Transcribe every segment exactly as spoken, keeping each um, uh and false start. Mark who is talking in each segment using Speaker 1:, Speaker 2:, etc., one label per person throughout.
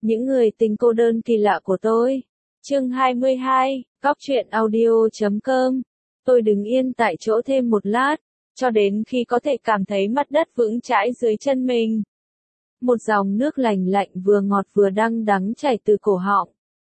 Speaker 1: Những người tình cô đơn kỳ lạ của tôi. Chương hai mươi hai, Góc truyện audio chấm com. Tôi đứng yên tại chỗ thêm một lát, cho đến khi có thể cảm thấy mặt đất vững chãi dưới chân mình. Một dòng nước lành lạnh vừa ngọt vừa đắng đắng chảy từ cổ họng,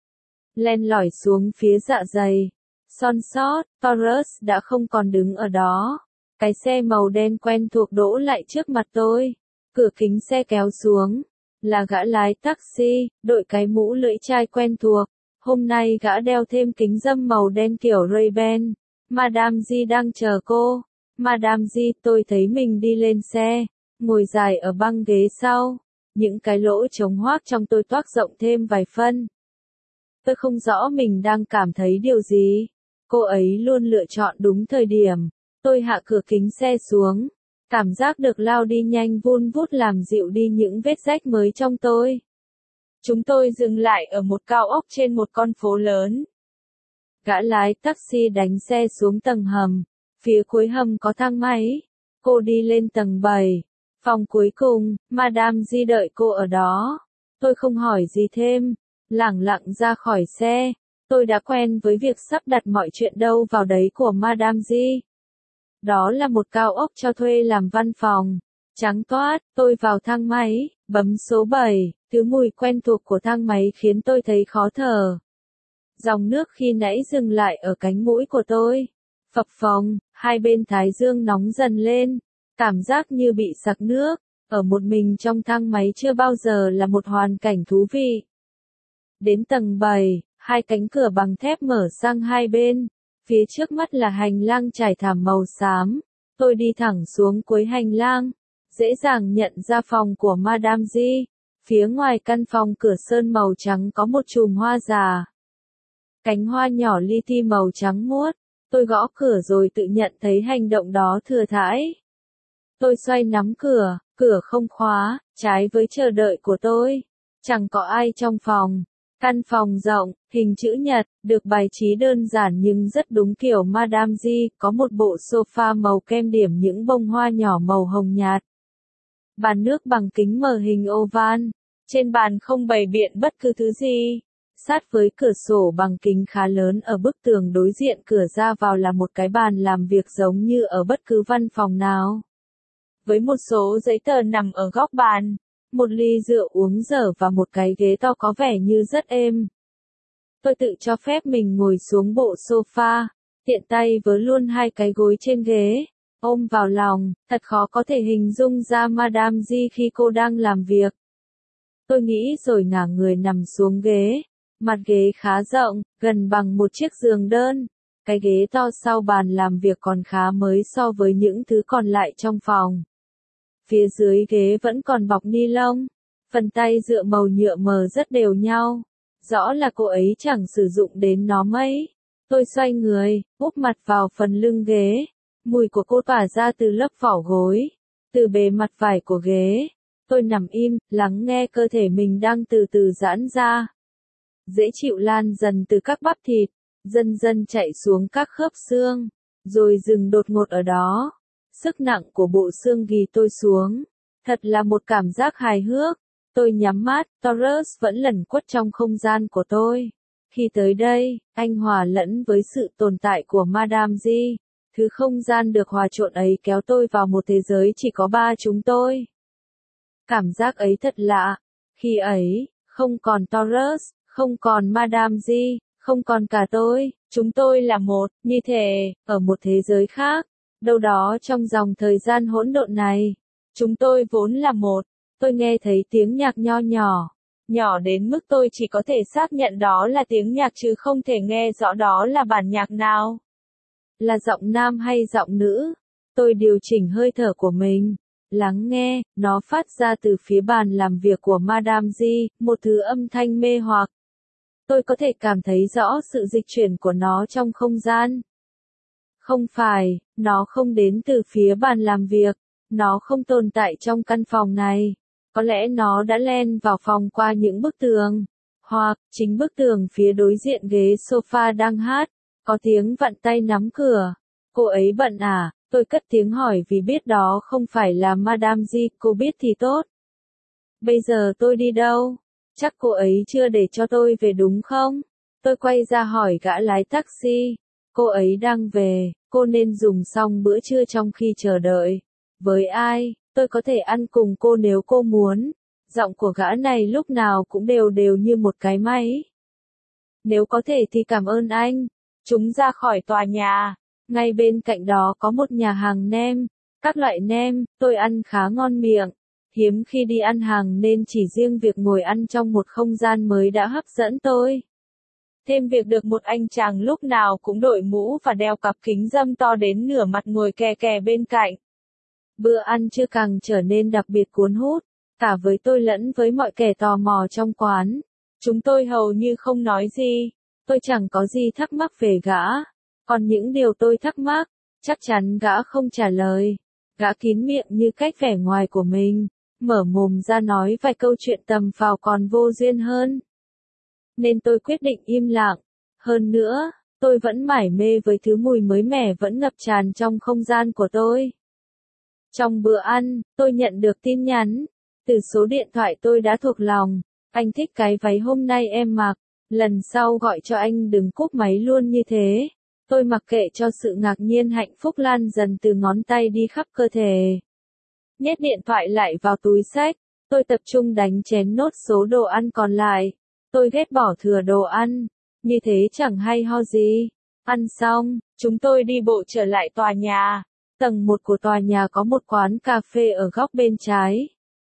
Speaker 1: len lỏi xuống phía dạ dày. Son sót, Taurus đã không còn đứng ở đó. Cái xe màu đen quen thuộc đỗ lại trước mặt tôi. Cửa kính xe kéo xuống. Là gã lái taxi, đội cái mũ lưỡi chai quen thuộc. Hôm nay gã đeo thêm kính râm màu đen kiểu Ray-Ban. Madame G đang chờ cô. Madame G, tôi thấy mình đi lên xe, ngồi dài ở băng ghế sau. Những cái lỗ trống hoác trong tôi toác rộng thêm vài phân. Tôi không rõ mình đang cảm thấy điều gì. Cô ấy luôn lựa chọn đúng thời điểm. Tôi hạ cửa kính xe xuống. Cảm giác được lao đi nhanh vun vút làm dịu đi những vết rách mới trong tôi. Chúng tôi dừng lại ở một cao ốc trên một con phố lớn. Gã lái taxi đánh xe xuống tầng hầm. Phía cuối hầm có thang máy. Cô đi lên tầng bảy. Phòng cuối cùng, Madame G đợi cô ở đó. Tôi không hỏi gì thêm. Lẳng lặng ra khỏi xe. Tôi đã quen với việc sắp đặt mọi chuyện đâu vào đấy của Madame G. Đó là một cao ốc cho thuê làm văn phòng. Trắng toát, tôi vào thang máy, bấm số bảy, thứ mùi quen thuộc của thang máy khiến tôi thấy khó thở. Dòng nước khi nãy dừng lại ở cánh mũi của tôi. Phập phồng, hai bên thái dương nóng dần lên. Cảm giác như bị sặc nước. Ở một mình trong thang máy chưa bao giờ là một hoàn cảnh thú vị. Đến tầng bảy, hai cánh cửa bằng thép mở sang hai bên. Phía trước mắt là hành lang trải thảm màu xám. Tôi đi thẳng xuống cuối hành lang. Dễ dàng nhận ra phòng của Madame G. Phía ngoài căn phòng cửa sơn màu trắng có một chùm hoa già. Cánh hoa nhỏ li ti màu trắng muốt. Tôi gõ cửa rồi tự nhận thấy hành động đó thừa thãi. Tôi xoay nắm cửa, cửa không khóa, trái với chờ đợi của tôi. Chẳng có ai trong phòng. Căn phòng rộng, hình chữ nhật, được bài trí đơn giản nhưng rất đúng kiểu Madame G, có một bộ sofa màu kem điểm những bông hoa nhỏ màu hồng nhạt. Bàn nước bằng kính mở hình oval, trên bàn không bày biện bất cứ thứ gì. Sát với cửa sổ bằng kính khá lớn ở bức tường đối diện cửa ra vào là một cái bàn làm việc giống như ở bất cứ văn phòng nào. Với một số giấy tờ nằm ở góc bàn. Một ly rượu uống dở và một cái ghế to có vẻ như rất êm. Tôi tự cho phép mình ngồi xuống bộ sofa, tiện tay vớ luôn hai cái gối trên ghế, ôm vào lòng, thật khó có thể hình dung ra Madame G khi cô đang làm việc. Tôi nghĩ rồi ngả người nằm xuống ghế, mặt ghế khá rộng, gần bằng một chiếc giường đơn. Cái ghế to sau bàn làm việc còn khá mới so với những thứ còn lại trong phòng. Phía dưới ghế vẫn còn bọc ni lông. Phần tay dựa màu nhựa mờ rất đều nhau. Rõ là cô ấy chẳng sử dụng đến nó mấy. Tôi xoay người, úp mặt vào phần lưng ghế. Mùi của cô tỏa ra từ lớp vỏ gối. Từ bề mặt vải của ghế. Tôi nằm im, lắng nghe cơ thể mình đang từ từ giãn ra. Dễ chịu lan dần từ các bắp thịt. Dần dần chạy xuống các khớp xương. Rồi dừng đột ngột ở đó. Sức nặng của bộ xương ghì tôi xuống. Thật là một cảm giác hài hước. Tôi nhắm mắt, Taurus vẫn lẩn quất trong không gian của tôi. Khi tới đây, anh hòa lẫn với sự tồn tại của Madame G. Thứ không gian được hòa trộn ấy kéo tôi vào một thế giới chỉ có ba chúng tôi. Cảm giác ấy thật lạ. Khi ấy, không còn Taurus, không còn Madame G, không còn cả tôi. Chúng tôi là một, như thể, ở một thế giới khác. Đâu đó trong dòng thời gian hỗn độn này, chúng tôi vốn là một. Tôi nghe thấy tiếng nhạc nho nhỏ, nhỏ đến mức tôi chỉ có thể xác nhận đó là tiếng nhạc chứ không thể nghe rõ đó là bản nhạc nào. Là giọng nam hay giọng nữ? Tôi điều chỉnh hơi thở của mình, lắng nghe, nó phát ra từ phía bàn làm việc của Madame G, một thứ âm thanh mê hoặc. Tôi có thể cảm thấy rõ sự dịch chuyển của nó trong không gian. Không phải, nó không đến từ phía bàn làm việc, nó không tồn tại trong căn phòng này. Có lẽ nó đã len vào phòng qua những bức tường, hoặc chính bức tường phía đối diện ghế sofa đang hát, có tiếng vặn tay nắm cửa. Cô ấy bận à? Tôi cất tiếng hỏi vì biết đó không phải là Madame G, cô biết thì tốt. Bây giờ tôi đi đâu? Chắc cô ấy chưa để cho tôi về đúng không? Tôi quay ra hỏi gã lái taxi. Cô ấy đang về, cô nên dùng xong bữa trưa trong khi chờ đợi. Với ai, tôi có thể ăn cùng cô nếu cô muốn. Giọng của gã này lúc nào cũng đều đều như một cái máy. Nếu có thể thì cảm ơn anh. Chúng ra khỏi tòa nhà. Ngay bên cạnh đó có một nhà hàng nem. Các loại nem, tôi ăn khá ngon miệng. Hiếm khi đi ăn hàng nên chỉ riêng việc ngồi ăn trong một không gian mới đã hấp dẫn tôi. Thêm việc được một anh chàng lúc nào cũng đội mũ và đeo cặp kính râm to đến nửa mặt ngồi kè kè bên cạnh. Bữa ăn trưa càng trở nên đặc biệt cuốn hút, cả với tôi lẫn với mọi kẻ tò mò trong quán. Chúng tôi hầu như không nói gì, tôi chẳng có gì thắc mắc về gã. Còn những điều tôi thắc mắc, chắc chắn gã không trả lời. Gã kín miệng như cách vẻ ngoài của mình, mở mồm ra nói vài câu chuyện tầm phào còn vô duyên hơn. Nên tôi quyết định im lặng. Hơn nữa, tôi vẫn mải mê với thứ mùi mới mẻ vẫn ngập tràn trong không gian của tôi. Trong bữa ăn, tôi nhận được tin nhắn. Từ số điện thoại tôi đã thuộc lòng. Anh thích cái váy hôm nay em mặc. Lần sau gọi cho anh đừng cúp máy luôn như thế. Tôi mặc kệ cho sự ngạc nhiên hạnh phúc lan dần từ ngón tay đi khắp cơ thể. Nhét điện thoại lại vào túi xách. Tôi tập trung đánh chén nốt số đồ ăn còn lại. Tôi ghét bỏ thừa đồ ăn. Như thế chẳng hay ho gì. Ăn xong, chúng tôi đi bộ trở lại tòa nhà. Tầng một của tòa nhà có một quán cà phê ở góc bên trái.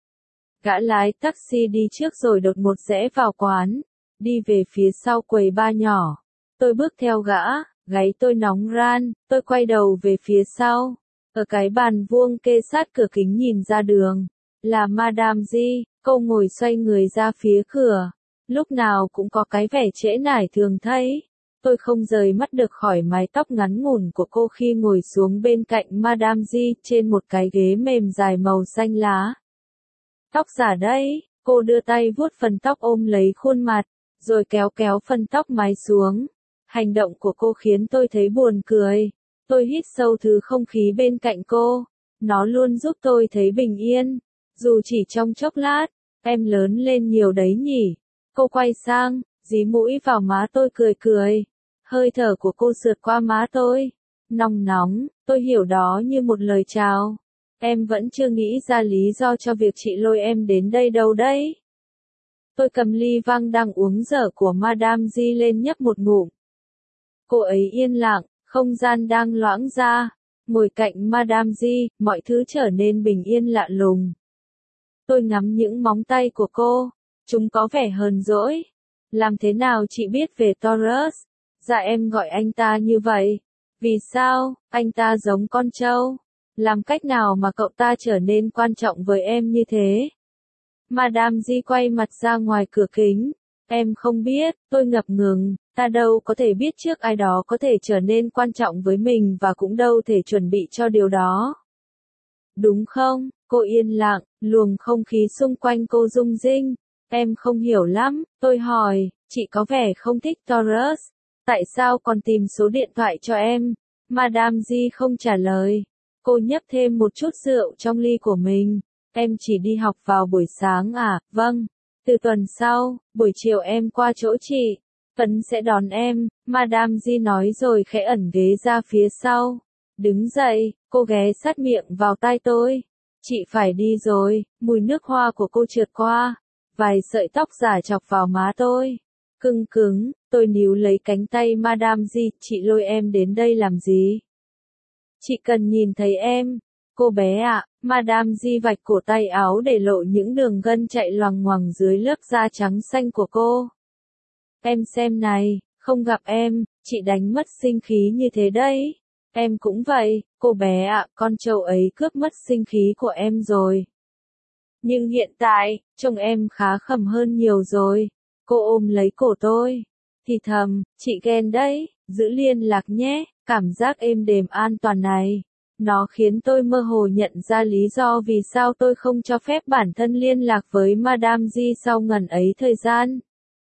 Speaker 1: Gã lái taxi đi trước rồi đột ngột rẽ vào quán. Đi về phía sau quầy bar nhỏ. Tôi bước theo gã, gáy tôi nóng ran, tôi quay đầu về phía sau. Ở cái bàn vuông kê sát cửa kính nhìn ra đường. Là Madame G, cô ngồi xoay người ra phía cửa. Lúc nào cũng có cái vẻ trễ nải thường thấy. Tôi không rời mắt được khỏi mái tóc ngắn ngủn của cô khi ngồi xuống bên cạnh Madame G trên một cái ghế mềm dài màu xanh lá. Tóc giả đấy, cô đưa tay vuốt phần tóc ôm lấy khuôn mặt, rồi kéo kéo phần tóc mái xuống. Hành động của cô khiến tôi thấy buồn cười. Tôi hít sâu thứ không khí bên cạnh cô. Nó luôn giúp tôi thấy bình yên. Dù chỉ trong chốc lát, em lớn lên nhiều đấy nhỉ. Cô quay sang, dí mũi vào má tôi cười cười. Hơi thở của cô sượt qua má tôi. Nóng nóng, tôi hiểu đó như một lời chào. Em vẫn chưa nghĩ ra lý do cho việc chị lôi em đến đây đâu đấy. Tôi cầm ly vang đang uống dở của Madame G lên nhấp một ngụm. Cô ấy yên lặng, không gian đang loãng ra. Ngồi cạnh Madame G, mọi thứ trở nên bình yên lạ lùng. Tôi ngắm những móng tay của cô. Chúng có vẻ hờn dỗi. Làm thế nào chị biết về Taurus? Dạ em gọi anh ta như vậy. Vì sao, anh ta giống con trâu? Làm cách nào mà cậu ta trở nên quan trọng với em như thế? Madame G quay mặt ra ngoài cửa kính. Em không biết, tôi ngập ngừng, ta đâu có thể biết trước ai đó có thể trở nên quan trọng với mình và cũng đâu thể chuẩn bị cho điều đó. Đúng không? Cô yên lặng, luồng không khí xung quanh cô rung rinh. Em không hiểu lắm, tôi hỏi, chị có vẻ không thích Taurus. Tại sao còn tìm số điện thoại cho em? Madame G không trả lời. Cô nhấp thêm một chút rượu trong ly của mình. Em chỉ đi học vào buổi sáng à? Vâng. Từ tuần sau, buổi chiều em qua chỗ chị. Tuấn sẽ đón em, Madame G nói rồi khẽ ẩn ghế ra phía sau. Đứng dậy, cô ghé sát miệng vào tai tôi. Chị phải đi rồi, mùi nước hoa của cô trượt qua. Vài sợi tóc giả chọc vào má tôi. Cưng cứng, tôi níu lấy cánh tay Madame G, chị lôi em đến đây làm gì? Chị cần nhìn thấy em. Cô bé ạ, à, Madame G vạch cổ tay áo để lộ những đường gân chạy loằng ngoằng dưới lớp da trắng xanh của cô. Em xem này, không gặp em, chị đánh mất sinh khí như thế đấy. Em cũng vậy, cô bé ạ, à, con trâu ấy cướp mất sinh khí của em rồi. Nhưng hiện tại, trông em khá khẩm hơn nhiều rồi. Cô ôm lấy cổ tôi. Thì thầm, chị ghen đấy, giữ liên lạc nhé, cảm giác êm đềm an toàn này. Nó khiến tôi mơ hồ nhận ra lý do vì sao tôi không cho phép bản thân liên lạc với Madame G sau ngần ấy thời gian.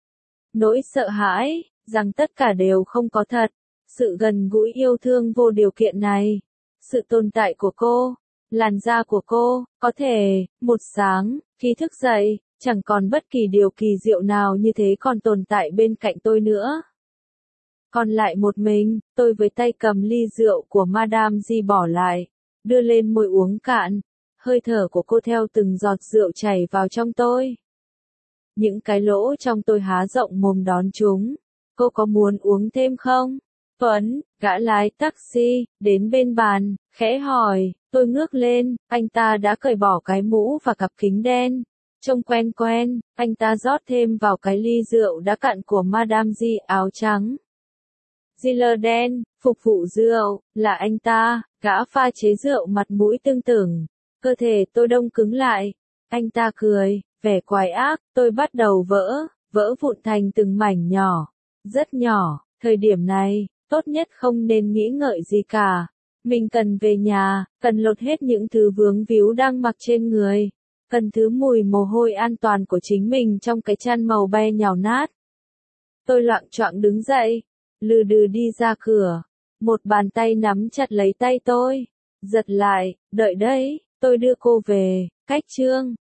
Speaker 1: Nỗi sợ hãi, rằng tất cả đều không có thật. Sự gần gũi yêu thương vô điều kiện này. Sự tồn tại của cô. Làn da của cô, có thể, một sáng, khi thức dậy, Chẳng còn bất kỳ điều kỳ diệu nào như thế còn tồn tại bên cạnh tôi nữa. Còn lại một mình, tôi với tay cầm ly rượu của Madame G bỏ lại, đưa lên môi uống cạn. Hơi thở của cô theo từng giọt rượu chảy vào trong tôi. Những cái lỗ trong tôi há rộng mồm đón chúng. Cô có muốn uống thêm không? Tuấn, gã lái taxi, đến bên bàn, khẽ hỏi, tôi ngước lên, anh ta đã cởi bỏ cái mũ và cặp kính đen. Trông quen quen, anh ta rót thêm vào cái ly rượu đã cạn của Madame G áo trắng. Dealer đen, phục vụ rượu, là anh ta, gã pha chế rượu mặt mũi tương tưởng. Cơ thể tôi đông cứng lại. Anh ta cười, vẻ quái ác, tôi bắt đầu vỡ, vỡ vụn thành từng mảnh nhỏ. Rất nhỏ, thời điểm này, tốt nhất không nên nghĩ ngợi gì cả. Mình cần về nhà, cần lột hết những thứ vướng víu đang mặc trên người. Cần thứ mùi mồ hôi an toàn của chính mình trong cái chăn màu be nhào nát. Tôi loạng choạng đứng dậy, lừ đừ đi ra cửa. Một bàn tay nắm chặt lấy tay tôi. Giật lại, đợi đấy, tôi đưa cô về. Cách chương